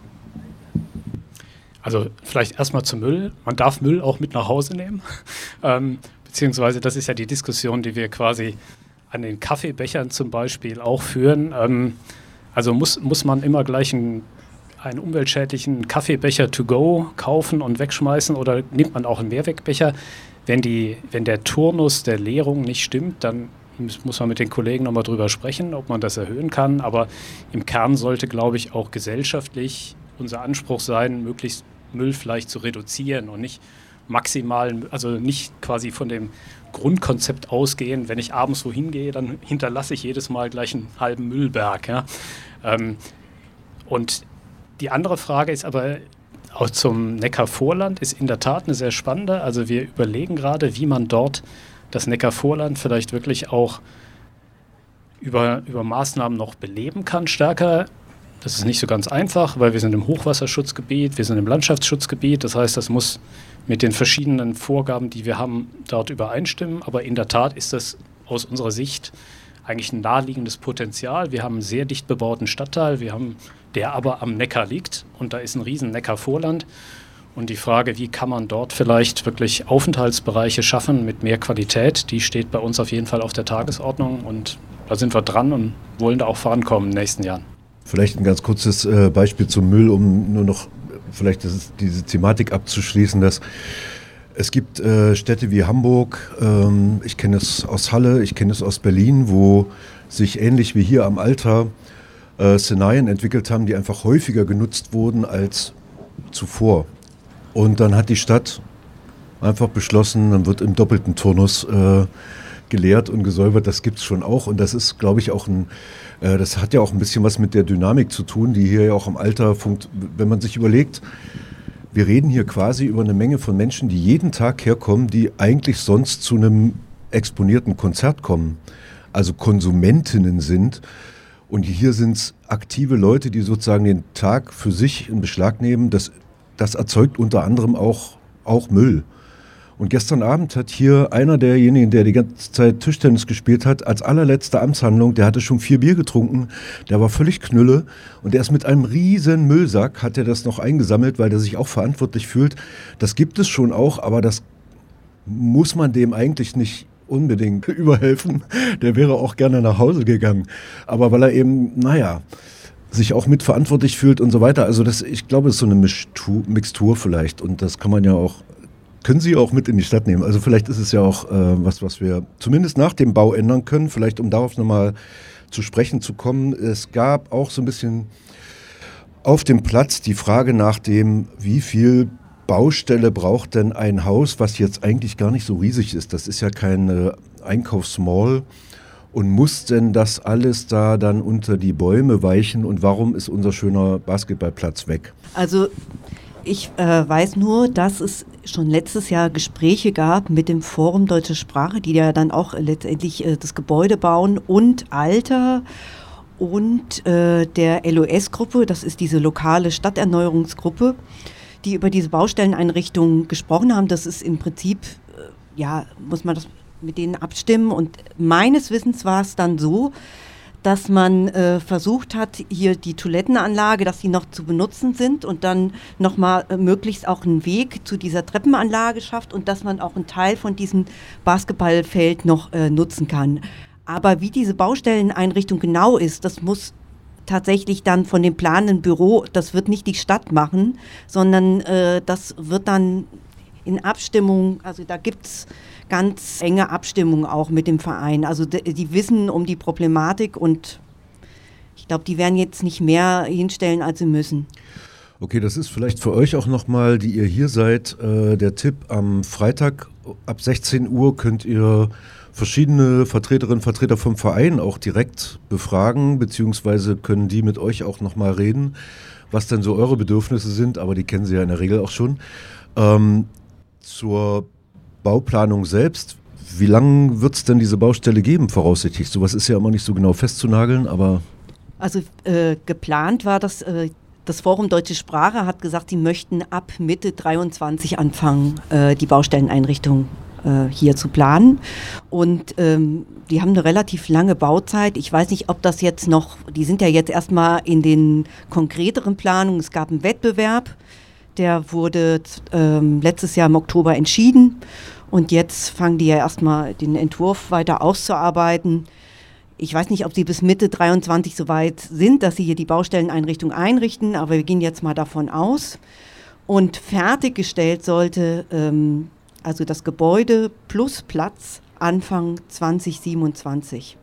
Also vielleicht erstmal zum Müll. Man darf Müll auch mit nach Hause nehmen. ähm, beziehungsweise das ist ja die Diskussion, die wir quasi an den Kaffeebechern zum Beispiel auch führen. Ähm, also muss, muss man immer gleich einen, einen umweltschädlichen Kaffeebecher to go kaufen und wegschmeißen oder nimmt man auch einen Mehrwegbecher? Wenn, die, wenn der Turnus der Leerung nicht stimmt, dann muss, muss man mit den Kollegen nochmal drüber sprechen, ob man das erhöhen kann. Aber im Kern sollte, glaube ich, auch gesellschaftlich unser Anspruch sein, möglichst Müll vielleicht zu reduzieren und nicht maximal, also nicht quasi von dem Grundkonzept ausgehen, wenn ich abends wohin gehe, dann hinterlasse ich jedes Mal gleich einen halben Müllberg. Ja. Ähm, und die andere Frage ist aber auch zum Neckarvorland, ist in der Tat eine sehr spannende. Also wir überlegen gerade, wie man dort das Neckarvorland vielleicht wirklich auch über, über Maßnahmen noch beleben kann, stärker. Das ist nicht so ganz einfach, weil wir sind im Hochwasserschutzgebiet, wir sind im Landschaftsschutzgebiet. Das heißt, das muss mit den verschiedenen Vorgaben, die wir haben, dort übereinstimmen. Aber in der Tat ist das aus unserer Sicht eigentlich ein naheliegendes Potenzial. Wir haben einen sehr dicht bebauten Stadtteil, wir haben, der aber am Neckar liegt und da ist ein riesen Neckarvorland. Und die Frage, wie kann man dort vielleicht wirklich Aufenthaltsbereiche schaffen mit mehr Qualität, die steht bei uns auf jeden Fall auf der Tagesordnung und da sind wir dran und wollen da auch vorankommen in den nächsten Jahren. Vielleicht ein ganz kurzes äh, Beispiel zum Müll, um nur noch vielleicht das ist, diese Thematik abzuschließen, dass es gibt äh, Städte wie Hamburg, ähm, ich kenne es aus Halle, ich kenne es aus Berlin, wo sich ähnlich wie hier am Alter äh, Szenarien entwickelt haben, die einfach häufiger genutzt wurden als zuvor. Und dann hat die Stadt einfach beschlossen, dann wird im doppelten Turnus äh, geleert und gesäubert, das gibt es schon auch. Und das ist, glaube ich, auch ein, äh, das hat ja auch ein bisschen was mit der Dynamik zu tun, die hier ja auch im Alter funkt. Wenn man sich überlegt, wir reden hier quasi über eine Menge von Menschen, die jeden Tag herkommen, die eigentlich sonst zu einem exponierten Konzert kommen, also Konsumentinnen sind. Und hier sind es aktive Leute, die sozusagen den Tag für sich in Beschlag nehmen. Das, das erzeugt unter anderem auch, auch Müll. Und gestern Abend hat hier einer derjenigen, der die ganze Zeit Tischtennis gespielt hat, als allerletzte Amtshandlung, der hatte schon vier Bier getrunken, der war völlig knülle und der ist mit einem riesen Müllsack, hat er das noch eingesammelt, weil der sich auch verantwortlich fühlt. Das gibt es schon auch, aber das muss man dem eigentlich nicht unbedingt überhelfen. Der wäre auch gerne nach Hause gegangen. Aber weil er eben, naja, sich auch mitverantwortlich fühlt und so weiter. Also das, ich glaube, es ist so eine Mixtur, Mixtur vielleicht und das kann man ja auch, können Sie auch mit in die Stadt nehmen. Also vielleicht ist es ja auch äh, was, was wir zumindest nach dem Bau ändern können, vielleicht um darauf nochmal zu sprechen zu kommen. Es gab auch so ein bisschen auf dem Platz die Frage nach dem, wie viel Baustelle braucht denn ein Haus, was jetzt eigentlich gar nicht so riesig ist. Das ist ja kein Einkaufsmall. Und muss denn das alles da dann unter die Bäume weichen? Und warum ist unser schöner Basketballplatz weg? Also ich äh, weiß nur, dass es schon letztes Jahr Gespräche gab mit dem Forum Deutsche Sprache, die ja dann auch letztendlich äh, das Gebäude bauen und Alter und äh, der L O S-Gruppe, das ist diese lokale Stadterneuerungsgruppe, die über diese Baustelleneinrichtungen gesprochen haben. Das ist im Prinzip, äh, ja, muss man das mit denen abstimmen. Und meines Wissens war es dann so, dass man äh, versucht hat, hier die Toilettenanlage, dass die noch zu benutzen sind und dann nochmal äh, möglichst auch einen Weg zu dieser Treppenanlage schafft und dass man auch einen Teil von diesem Basketballfeld noch äh, nutzen kann. Aber wie diese Baustelleneinrichtung genau ist, das muss tatsächlich dann von dem planenden Büro, das wird nicht die Stadt machen, sondern äh, das wird dann in Abstimmung, also da gibt es ganz enge Abstimmung auch mit dem Verein. Also die, die wissen um die Problematik und ich glaube, die werden jetzt nicht mehr hinstellen, als sie müssen. Okay, das ist vielleicht für euch auch nochmal, die ihr hier seid, äh, der Tipp. Am Freitag ab sechzehn Uhr könnt ihr verschiedene Vertreterinnen und Vertreter vom Verein auch direkt befragen, beziehungsweise können die mit euch auch nochmal reden, was denn so eure Bedürfnisse sind, aber die kennen sie ja in der Regel auch schon. Ähm, zur Bauplanung selbst, wie lange wird es denn diese Baustelle geben, voraussichtlich? Sowas ist ja immer nicht so genau festzunageln, aber... Also äh, geplant war das, äh, das Forum Deutsche Sprache hat gesagt, sie möchten ab Mitte dreiundzwanzig anfangen, äh, die Baustelleneinrichtung äh, hier zu planen. Und ähm, die haben eine relativ lange Bauzeit. Ich weiß nicht, ob das jetzt noch, die sind ja jetzt erstmal in den konkreteren Planungen. Es gab einen Wettbewerb, der wurde ähm, letztes Jahr im Oktober entschieden. Und jetzt fangen die ja erstmal den Entwurf weiter auszuarbeiten. Ich weiß nicht, ob sie bis Mitte dreiundzwanzig so weit sind, dass sie hier die Baustelleneinrichtung einrichten, aber wir gehen jetzt mal davon aus. Und fertiggestellt sollte ähm, also das Gebäude plus Platz Anfang zwanzig siebenundzwanzig.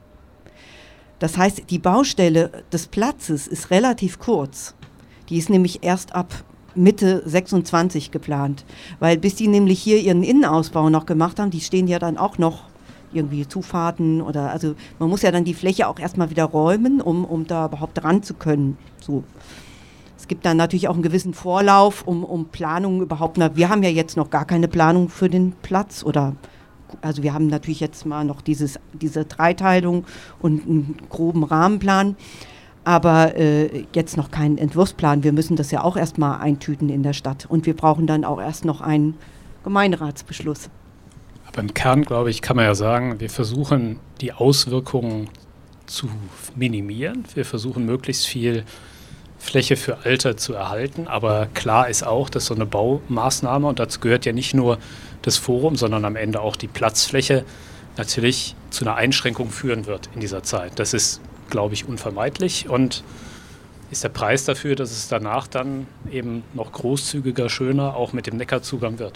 Das heißt, die Baustelle des Platzes ist relativ kurz. Die ist nämlich erst ab Mitte sechsundzwanzig geplant, weil bis die nämlich hier ihren Innenausbau noch gemacht haben, die stehen ja dann auch noch irgendwie Zufahrten oder, also man muss ja dann die Fläche auch erstmal wieder räumen, um, um da überhaupt ran zu können. So. Es gibt dann natürlich auch einen gewissen Vorlauf, um, um Planungen überhaupt, na, wir haben ja jetzt noch gar keine Planung für den Platz oder, also wir haben natürlich jetzt mal noch dieses, diese Dreiteilung und einen groben Rahmenplan, aber äh, jetzt noch keinen Entwurfsplan. Wir müssen das ja auch erstmal eintüten in der Stadt und wir brauchen dann auch erst noch einen Gemeinderatsbeschluss. Aber im Kern, glaube ich, kann man ja sagen, wir versuchen die Auswirkungen zu minimieren. Wir versuchen möglichst viel Fläche für Alter zu erhalten, aber klar ist auch, dass so eine Baumaßnahme, und dazu gehört ja nicht nur das Forum, sondern am Ende auch die Platzfläche, natürlich zu einer Einschränkung führen wird in dieser Zeit. Das ist, glaube ich, unvermeidlich und ist der Preis dafür, dass es danach dann eben noch großzügiger, schöner, auch mit dem Neckarzugang wird.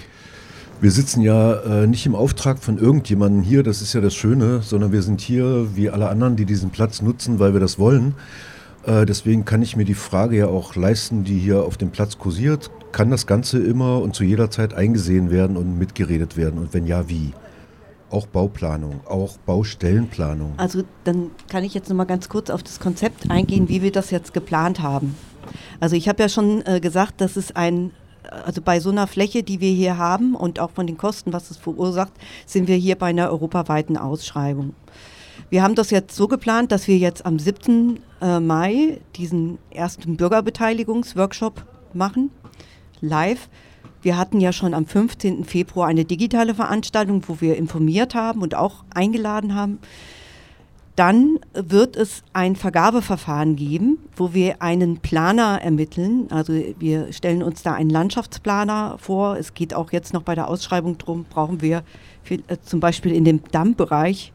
Wir sitzen ja äh, nicht im Auftrag von irgendjemandem hier, das ist ja das Schöne, sondern wir sind hier wie alle anderen, die diesen Platz nutzen, weil wir das wollen. Äh, deswegen kann ich mir die Frage ja auch leisten, die hier auf dem Platz kursiert. Kann das Ganze immer und zu jeder Zeit eingesehen werden und mitgeredet werden? Und wenn ja, wie? Auch Bauplanung, auch Baustellenplanung. Also dann kann ich jetzt noch mal ganz kurz auf das Konzept eingehen, wie wir das jetzt geplant haben. Also ich habe ja schon äh, gesagt, dass es ein Also bei so einer Fläche, die wir hier haben und auch von den Kosten, was es verursacht, sind wir hier bei einer europaweiten Ausschreibung. Wir haben das jetzt so geplant, dass wir jetzt am siebten Mai diesen ersten Bürgerbeteiligungsworkshop machen, live. Wir hatten ja schon am fünfzehnten Februar eine digitale Veranstaltung, wo wir informiert haben und auch eingeladen haben. Dann wird es ein Vergabeverfahren geben, wo wir einen Planer ermitteln. Also wir stellen uns da einen Landschaftsplaner vor. Es geht auch jetzt noch bei der Ausschreibung darum, brauchen wir für, äh, zum Beispiel in dem Dammbereich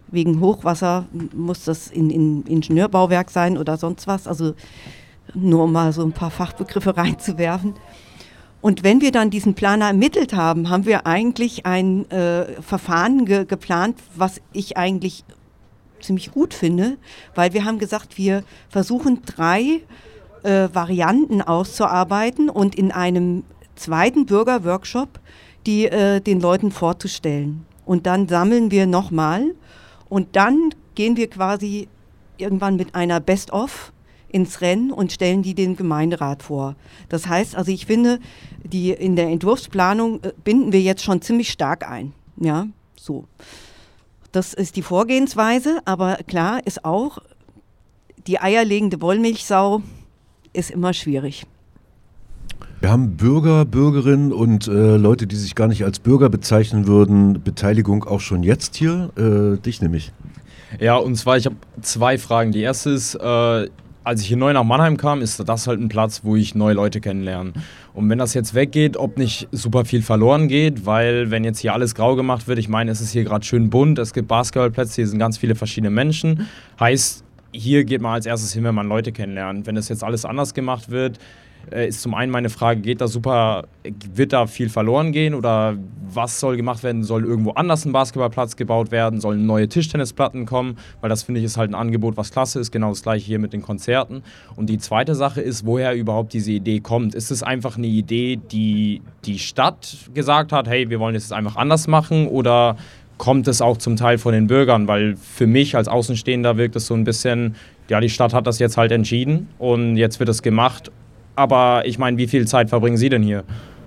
wegen Hochwasser muss das in, in Ingenieurbauwerk sein oder sonst was, also nur um mal so ein paar Fachbegriffe reinzuwerfen. Und wenn wir dann diesen Planer ermittelt haben, haben wir eigentlich ein äh, Verfahren ge- geplant, was ich eigentlich ziemlich gut finde, weil wir haben gesagt, wir versuchen drei äh, Varianten auszuarbeiten und in einem zweiten Bürgerworkshop die äh, den Leuten vorzustellen. Und dann sammeln wir nochmal und dann gehen wir quasi irgendwann mit einer Best-of ins Rennen und stellen die dem Gemeinderat vor. Das heißt, also ich finde, die in der Entwurfsplanung äh, binden wir jetzt schon ziemlich stark ein. Ja, so. Das ist die Vorgehensweise, aber klar ist auch, die eierlegende Wollmilchsau ist immer schwierig. Wir haben Bürger, Bürgerinnen und äh, Leute, die sich gar nicht als Bürger bezeichnen würden, Beteiligung auch schon jetzt hier. Äh, dich nämlich. Ja, und zwar, ich habe zwei Fragen. Die erste ist, äh, als ich hier neu nach Mannheim kam, ist das halt ein Platz, wo ich neue Leute kennenlerne. Und wenn das jetzt weggeht, ob nicht super viel verloren geht, weil wenn jetzt hier alles grau gemacht wird, ich meine, es ist hier gerade schön bunt, es gibt Basketballplätze, hier sind ganz viele verschiedene Menschen. Heißt, hier geht man als erstes hin, wenn man Leute kennenlernt. Wenn das jetzt alles anders gemacht wird, ist zum einen meine Frage, geht da super, wird da viel verloren gehen oder was soll gemacht werden? Soll irgendwo anders ein Basketballplatz gebaut werden? Sollen neue Tischtennisplatten kommen? Weil das, finde ich, ist halt ein Angebot, was klasse ist. Genau das gleiche hier mit den Konzerten. Und die zweite Sache ist, woher überhaupt diese Idee kommt. Ist es einfach eine Idee, die die Stadt gesagt hat, hey, wir wollen das jetzt einfach anders machen, oder kommt es auch zum Teil von den Bürgern? Weil für mich als Außenstehender wirkt es so ein bisschen, ja, die Stadt hat das jetzt halt entschieden und jetzt wird es gemacht. Aber ich meine, wie viel Zeit verbringen Sie denn hier?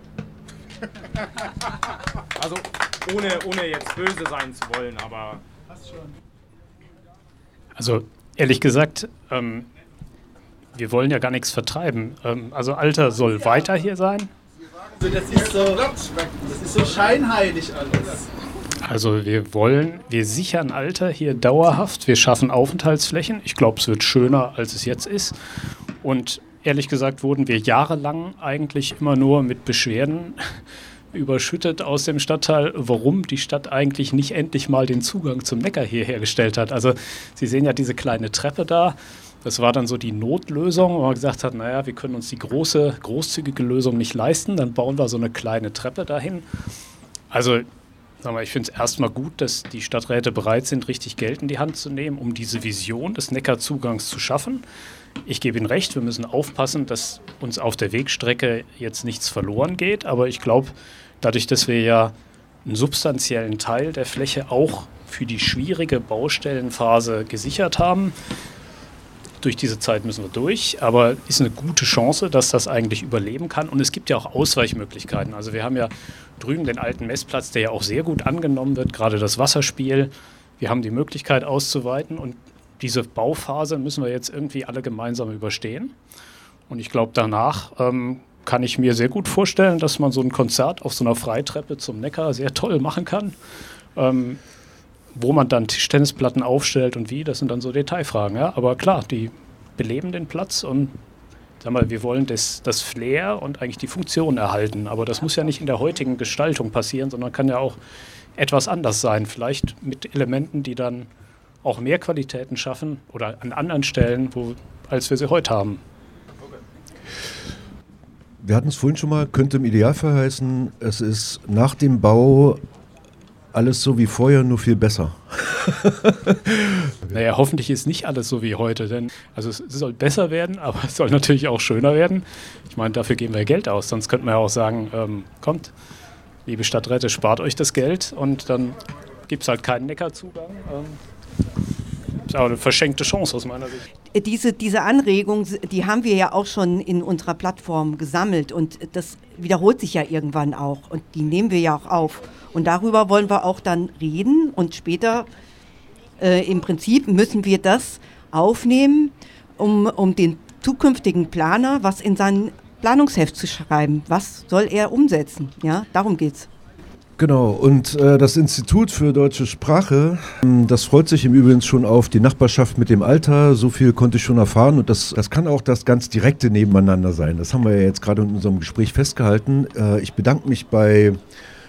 Also ohne, ohne jetzt böse sein zu wollen, aber... Also ehrlich gesagt, ähm, wir wollen ja gar nichts vertreiben. Ähm, also Alter soll weiter hier sein. Also das ist so, das ist so scheinheilig alles. Also wir wollen, wir sichern Alter hier dauerhaft. Wir schaffen Aufenthaltsflächen. Ich glaube, es wird schöner, als es jetzt ist. Und ehrlich gesagt wurden wir jahrelang eigentlich immer nur mit Beschwerden überschüttet aus dem Stadtteil, warum die Stadt eigentlich nicht endlich mal den Zugang zum Neckar hier hergestellt hat. Also Sie sehen ja diese kleine Treppe da. Das war dann so die Notlösung, wo man gesagt hat, naja, wir können uns die große, großzügige Lösung nicht leisten, dann bauen wir so eine kleine Treppe dahin. Also sag mal, ich finde es erstmal gut, dass die Stadträte bereit sind, richtig Geld in die Hand zu nehmen, um diese Vision des Neckarzugangs zu schaffen. Ich gebe Ihnen recht, wir müssen aufpassen, dass uns auf der Wegstrecke jetzt nichts verloren geht. Aber ich glaube, dadurch, dass wir ja einen substanziellen Teil der Fläche auch für die schwierige Baustellenphase gesichert haben, durch diese Zeit müssen wir durch, aber ist eine gute Chance, dass das eigentlich überleben kann. Und es gibt ja auch Ausweichmöglichkeiten. Also wir haben ja drüben den alten Messplatz, der ja auch sehr gut angenommen wird, gerade das Wasserspiel. Wir haben die Möglichkeit auszuweiten und diese Bauphase müssen wir jetzt irgendwie alle gemeinsam überstehen. Und ich glaube, danach ähm, kann ich mir sehr gut vorstellen, dass man so ein Konzert auf so einer Freitreppe zum Neckar sehr toll machen kann. Ähm, wo man dann Tischtennisplatten aufstellt und wie, das sind dann so Detailfragen. Ja? Aber klar, die beleben den Platz und sag mal, wir wollen das, das Flair und eigentlich die Funktion erhalten. Aber das muss ja nicht in der heutigen Gestaltung passieren, sondern kann ja auch etwas anders sein. Vielleicht mit Elementen, die dann auch mehr Qualitäten schaffen oder an anderen Stellen, wo, als wir sie heute haben. Wir hatten es vorhin schon mal, könnte im Idealfall heißen, es ist nach dem Bau alles so wie vorher, nur viel besser. Naja, hoffentlich ist nicht alles so wie heute, denn also es soll besser werden, aber es soll natürlich auch schöner werden. Ich meine, dafür geben wir Geld aus, sonst könnte man ja auch sagen, ähm, kommt, liebe Stadträte, spart euch das Geld und dann gibt es halt keinen Neckarzugang. Ähm, ist auch eine verschenkte Chance aus meiner Sicht. Diese, diese Anregung, die haben wir ja auch schon in unserer Plattform gesammelt und das wiederholt sich ja irgendwann auch und die nehmen wir ja auch auf. Und darüber wollen wir auch dann reden und später äh, im Prinzip müssen wir das aufnehmen, um, um den zukünftigen Planer was in sein Planungsheft zu schreiben. Was soll er umsetzen? Ja, darum geht's. Genau, und äh, das Institut für deutsche Sprache, ähm, das freut sich im Übrigen schon auf die Nachbarschaft mit dem Alter. So viel konnte ich schon erfahren und das, das kann auch das ganz direkte Nebeneinander sein. Das haben wir ja jetzt gerade in unserem Gespräch festgehalten. Äh, ich bedanke mich bei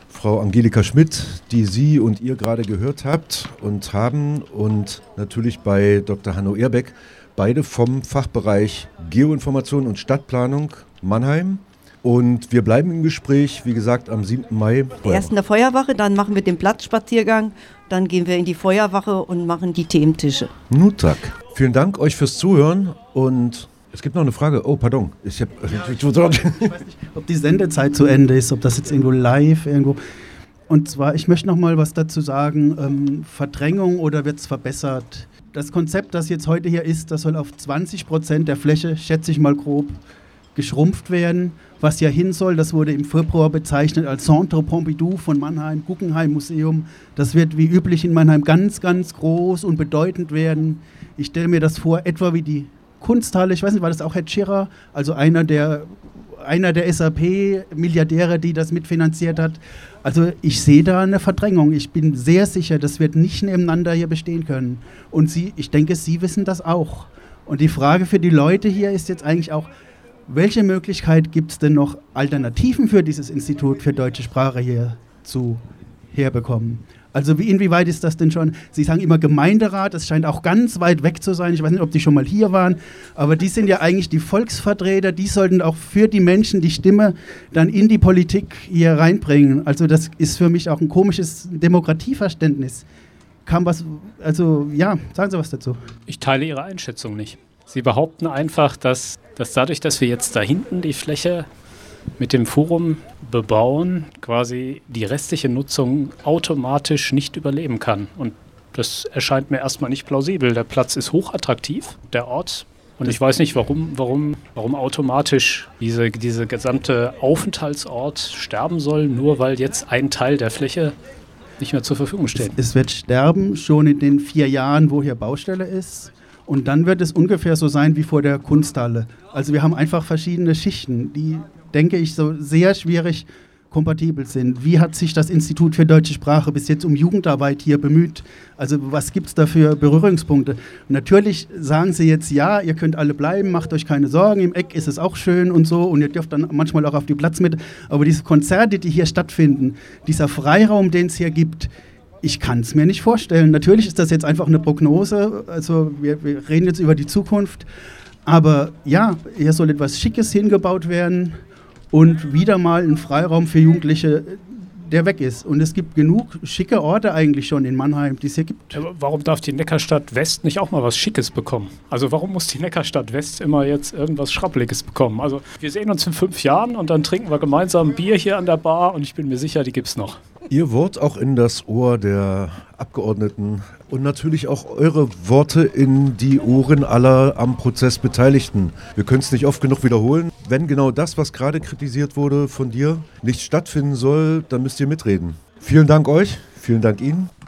Frau Angelika Schmidt, die Sie und ihr gerade gehört habt und haben, und natürlich bei Doktor Hanno Ehrbeck, beide vom Fachbereich Geoinformation und Stadtplanung Mannheim. Und wir bleiben im Gespräch, wie gesagt, am siebten Mai. Erst in der Feuerwache, dann machen wir den Platzspaziergang, dann gehen wir in die Feuerwache und machen die Thementische. Nun, Tag. Vielen Dank euch fürs Zuhören, und es gibt noch eine Frage. Oh, pardon. Ich, hab, ich, ich weiß nicht, ob die Sendezeit zu Ende ist, ob das jetzt irgendwo live irgendwo. Und zwar, ich möchte noch mal was dazu sagen. Ähm, Verdrängung oder wird es verbessert? Das Konzept, das jetzt heute hier ist, das soll auf zwanzig Prozent der Fläche, schätze ich mal grob, geschrumpft werden. Was ja hin soll, das wurde im Februar bezeichnet als Centre Pompidou von Mannheim, Guggenheim Museum. Das wird wie üblich in Mannheim ganz, ganz groß und bedeutend werden. Ich stelle mir das vor, etwa wie die Kunsthalle, ich weiß nicht, war das auch Herr Tschirrer, also einer der, einer der S A P-Milliardäre, die das mitfinanziert hat. Also ich sehe da eine Verdrängung. Ich bin sehr sicher, das wird nicht nebeneinander hier bestehen können. Und Sie, ich denke, Sie wissen das auch. Und die Frage für die Leute hier ist jetzt eigentlich auch, welche Möglichkeit gibt es denn noch, Alternativen für dieses Institut für deutsche Sprache hier zu herbekommen? Also wie, inwieweit ist das denn schon? Sie sagen immer Gemeinderat, das scheint auch ganz weit weg zu sein. Ich weiß nicht, ob die schon mal hier waren, aber die sind ja eigentlich die Volksvertreter, die sollten auch für die Menschen die Stimme dann in die Politik hier reinbringen. Also das ist für mich auch ein komisches Demokratieverständnis. Kam was, also ja, sagen Sie was dazu. Ich teile Ihre Einschätzung nicht. Sie behaupten einfach, dass, dass dadurch, dass wir jetzt da hinten die Fläche mit dem Forum bebauen, quasi die restliche Nutzung automatisch nicht überleben kann. Und das erscheint mir erstmal nicht plausibel. Der Platz ist hochattraktiv, der Ort. Und ich weiß nicht, warum, warum, warum automatisch diese, diese gesamte Aufenthaltsort sterben soll, nur weil jetzt ein Teil der Fläche nicht mehr zur Verfügung steht. Es, es wird sterben, schon in den vier Jahren, wo hier Baustelle ist. Und dann wird es ungefähr so sein wie vor der Kunsthalle. Also wir haben einfach verschiedene Schichten, die, denke ich, so sehr schwierig kompatibel sind. Wie hat sich das Institut für deutsche Sprache bis jetzt um Jugendarbeit hier bemüht? Also was gibt es da für Berührungspunkte? Und natürlich sagen sie jetzt, ja, ihr könnt alle bleiben, macht euch keine Sorgen, im Eck ist es auch schön und so und ihr dürft dann manchmal auch auf die Platz mit. Aber diese Konzerte, die hier stattfinden, dieser Freiraum, den es hier gibt, ich kann es mir nicht vorstellen. Natürlich ist das jetzt einfach eine Prognose, also wir, wir reden jetzt über die Zukunft, aber ja, hier soll etwas Schickes hingebaut werden und wieder mal ein Freiraum für Jugendliche, der weg ist. Und es gibt genug schicke Orte eigentlich schon in Mannheim, die es hier gibt. Aber warum darf die Neckarstadt West nicht auch mal was Schickes bekommen? Also warum muss die Neckarstadt West immer jetzt irgendwas Schrappeliges bekommen? Also wir sehen uns in fünf Jahren und dann trinken wir gemeinsam Bier hier an der Bar und ich bin mir sicher, die gibt's noch. Ihr Wort auch in das Ohr der Abgeordneten und natürlich auch eure Worte in die Ohren aller am Prozess Beteiligten. Wir können es nicht oft genug wiederholen. Wenn genau das, was gerade kritisiert wurde von dir, nicht stattfinden soll, dann müsst ihr mitreden. Vielen Dank euch, vielen Dank Ihnen.